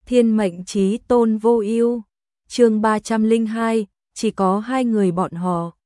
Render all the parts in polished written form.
Thiên mệnh chí tôn vô ưu. Chương 302, chỉ có hai người bọn họ.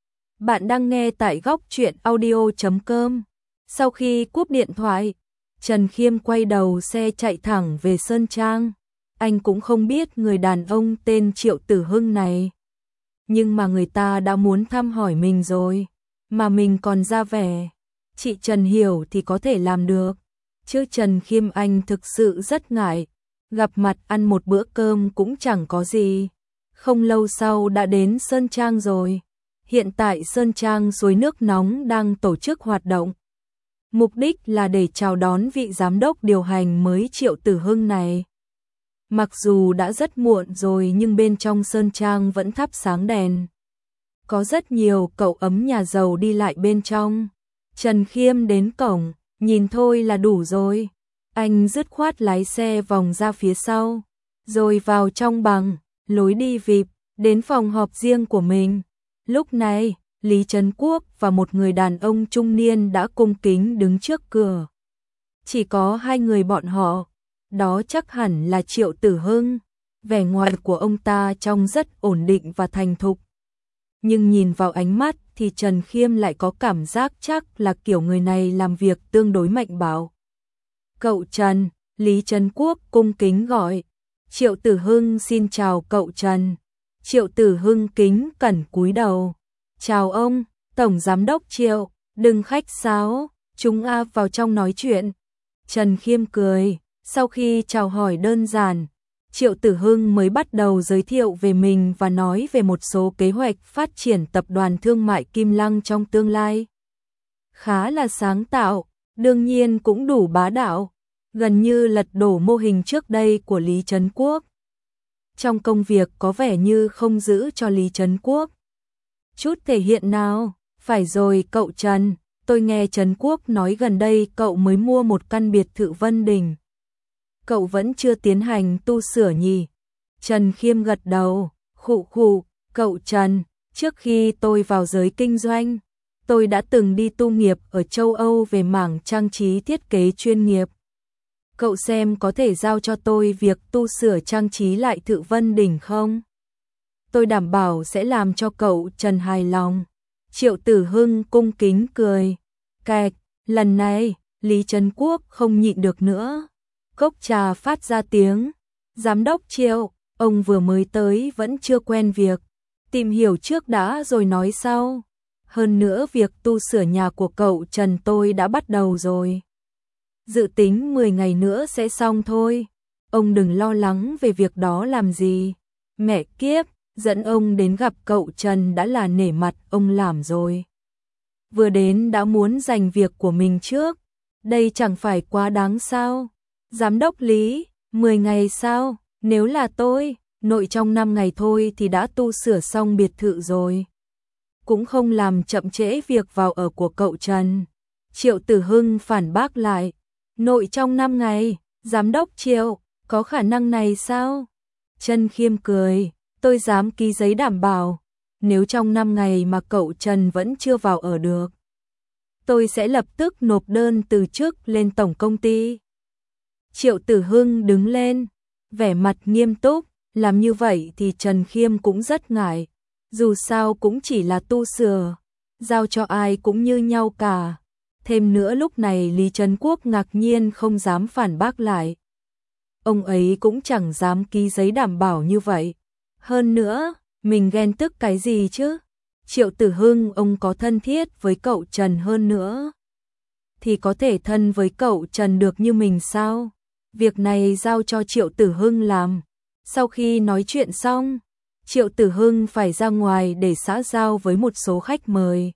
Bạn đang nghe tại góc truyện audio.com. Sau khi cúp điện thoại, Trần Khiêm quay đầu xe chạy thẳng về Sơn Trang. Anh cũng không biết người đàn ông tên Triệu Tử Hưng này. Nhưng mà người ta đã muốn thăm hỏi mình rồi, mà mình còn ra vẻ chị Trần hiểu thì có thể làm được. Chứ Trần Khiêm anh thực sự rất ngại, gặp mặt ăn một bữa cơm cũng chẳng có gì. Không lâu sau đã đến Sơn Trang rồi. Hiện tại Sơn Trang suối nước nóng đang tổ chức hoạt động. Mục đích là để chào đón vị giám đốc điều hành mới Triệu Tử Hưng này. Mặc dù đã rất muộn rồi nhưng bên trong Sơn Trang vẫn thắp sáng đèn. Có rất nhiều cậu ấm nhà giàu đi lại bên trong. Trần Khiêm đến cổng, nhìn thôi là đủ rồi. Anh dứt khoát lái xe vòng ra phía sau, rồi vào trong bằng lối đi VIP, đến phòng họp riêng của mình. Lúc này, Lý Trấn Quốc và một người đàn ông trung niên đã cung kính đứng trước cửa. Chỉ có hai người bọn họ, đó chắc hẳn là Triệu Tử Hưng. Vẻ ngoài của ông ta trông rất ổn định và thành thục. Nhưng nhìn vào ánh mắt thì Trần Khiêm lại có cảm giác chắc là kiểu người này làm việc tương đối mạnh bạo. Cậu Trần, Lý Trấn Quốc cung kính gọi. Triệu Tử Hưng xin chào cậu Trần. Triệu Tử Hưng kính cẩn cúi đầu. Chào ông, Tổng Giám đốc Triệu, đừng khách sáo, chúng vào trong nói chuyện. Trần Khiêm cười, sau khi chào hỏi đơn giản, Triệu Tử Hưng mới bắt đầu giới thiệu về mình và nói về một số kế hoạch phát triển tập đoàn thương mại Kim Lăng trong tương lai. Khá là sáng tạo, đương nhiên cũng đủ bá đạo, gần như lật đổ mô hình trước đây của Lý Trấn Quốc. Trong công việc có vẻ như không giữ cho Lý Trấn Quốc chút thể hiện nào. Phải rồi cậu Trần, tôi nghe Trấn Quốc nói gần đây cậu mới mua một căn biệt thự Vân Đình. Cậu vẫn chưa tiến hành tu sửa nhỉ? Trần Khiêm gật đầu, khụ khụ, cậu Trần, trước khi tôi vào giới kinh doanh, tôi đã từng đi tu nghiệp ở châu Âu về mảng trang trí thiết kế chuyên nghiệp. Cậu xem có thể giao cho tôi việc tu sửa trang trí lại thự Vân Đình không? Tôi đảm bảo sẽ làm cho cậu Trần hài lòng. Triệu Tử Hưng cung kính cười. Cạch, lần này, Lý Trấn Quốc không nhịn được nữa. Cốc trà phát ra tiếng. Giám đốc Triệu, ông vừa mới tới vẫn chưa quen việc. Tìm hiểu trước đã rồi nói sau. Hơn nữa việc tu sửa nhà của cậu Trần tôi đã bắt đầu rồi. Dự tính 10 ngày nữa sẽ xong thôi. Ông đừng lo lắng về việc đó làm gì. Mẹ kiếp, dẫn ông đến gặp cậu Trần đã là nể mặt ông làm rồi. Vừa đến đã muốn giành việc của mình trước. Đây chẳng phải quá đáng sao? Giám đốc Lý, 10 ngày sao? Nếu là tôi, nội trong 5 ngày thôi thì đã tu sửa xong biệt thự rồi. Cũng không làm chậm trễ việc vào ở của cậu Trần. Triệu Tử Hưng phản bác lại. Nội trong 5 ngày, giám đốc Triệu, có khả năng này sao? Trần Khiêm cười, tôi dám ký giấy đảm bảo. Nếu trong 5 ngày mà cậu Trần vẫn chưa vào ở được, tôi sẽ lập tức nộp đơn từ chức lên tổng công ty. Triệu Tử Hưng đứng lên, vẻ mặt nghiêm túc, làm như vậy thì Trần Khiêm cũng rất ngại. Dù sao cũng chỉ là tu sửa, giao cho ai cũng như nhau cả. Thêm nữa lúc này Lý Trấn Quốc ngạc nhiên không dám phản bác lại. Ông ấy cũng chẳng dám ký giấy đảm bảo như vậy. Hơn nữa, mình ghen tức cái gì chứ? Triệu Tử Hưng ông có thân thiết với cậu Trần hơn nữa thì có thể thân với cậu Trần được như mình sao? Việc này giao cho Triệu Tử Hưng làm. Sau khi nói chuyện xong, Triệu Tử Hưng phải ra ngoài để xã giao với một số khách mời.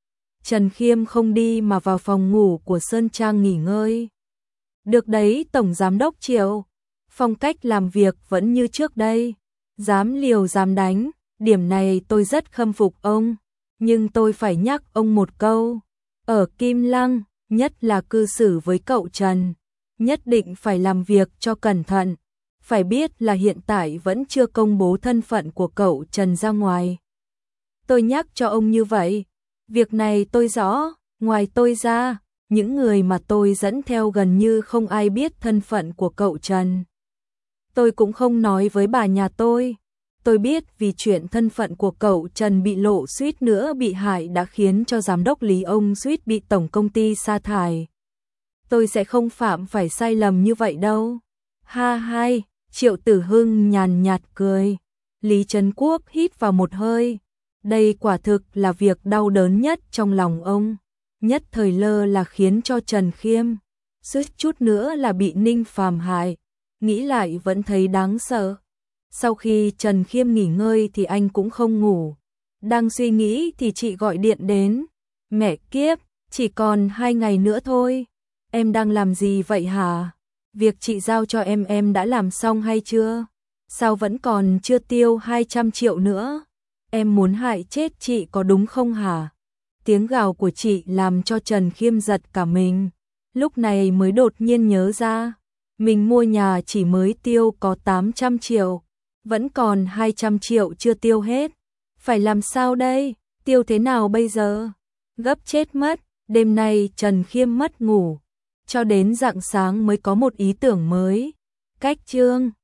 Trần Khiêm không đi mà vào phòng ngủ của Sơn Trang nghỉ ngơi. Được đấy Tổng Giám đốc Triệu, phong cách làm việc vẫn như trước đây. Dám liều dám đánh, điểm này tôi rất khâm phục ông. Nhưng tôi phải nhắc ông một câu. Ở Kim Lăng, nhất là cư xử với cậu Trần, nhất định phải làm việc cho cẩn thận. Phải biết là hiện tại vẫn chưa công bố thân phận của cậu Trần ra ngoài. Tôi nhắc cho ông như vậy. Việc này tôi rõ, ngoài tôi ra, những người mà tôi dẫn theo gần như không ai biết thân phận của cậu Trần. Tôi cũng không nói với bà nhà tôi. Tôi biết vì chuyện thân phận của cậu Trần bị lộ suýt nữa bị hại đã khiến cho giám đốc Lý ông suýt bị tổng công ty sa thải. Tôi sẽ không phạm phải sai lầm như vậy đâu. Ha hai, Triệu Tử Hưng nhàn nhạt cười. Lý Trấn Quốc hít vào một hơi. Đây quả thực là việc đau đớn nhất trong lòng ông. Nhất thời lơ là khiến cho Trần Khiêm suýt chút nữa là bị Ninh Phàm hại. Nghĩ lại vẫn thấy đáng sợ. Sau khi Trần Khiêm nghỉ ngơi thì anh cũng không ngủ. Đang suy nghĩ thì chị gọi điện đến. Mẹ kiếp, chỉ còn 2 ngày nữa thôi. Em đang làm gì vậy hả? Việc chị giao cho em đã làm xong hay chưa? Sao vẫn còn chưa tiêu 200 triệu nữa? Em muốn hại chết chị có đúng không hả? Tiếng gào của chị làm cho Trần Khiêm giật cả mình. Lúc này mới đột nhiên nhớ ra. Mình mua nhà chỉ mới tiêu có 800 triệu. Vẫn còn 200 triệu chưa tiêu hết. Phải làm sao đây? Tiêu thế nào bây giờ? Gấp chết mất. Đêm nay Trần Khiêm mất ngủ. Cho đến rạng sáng mới có một ý tưởng mới. Cách chương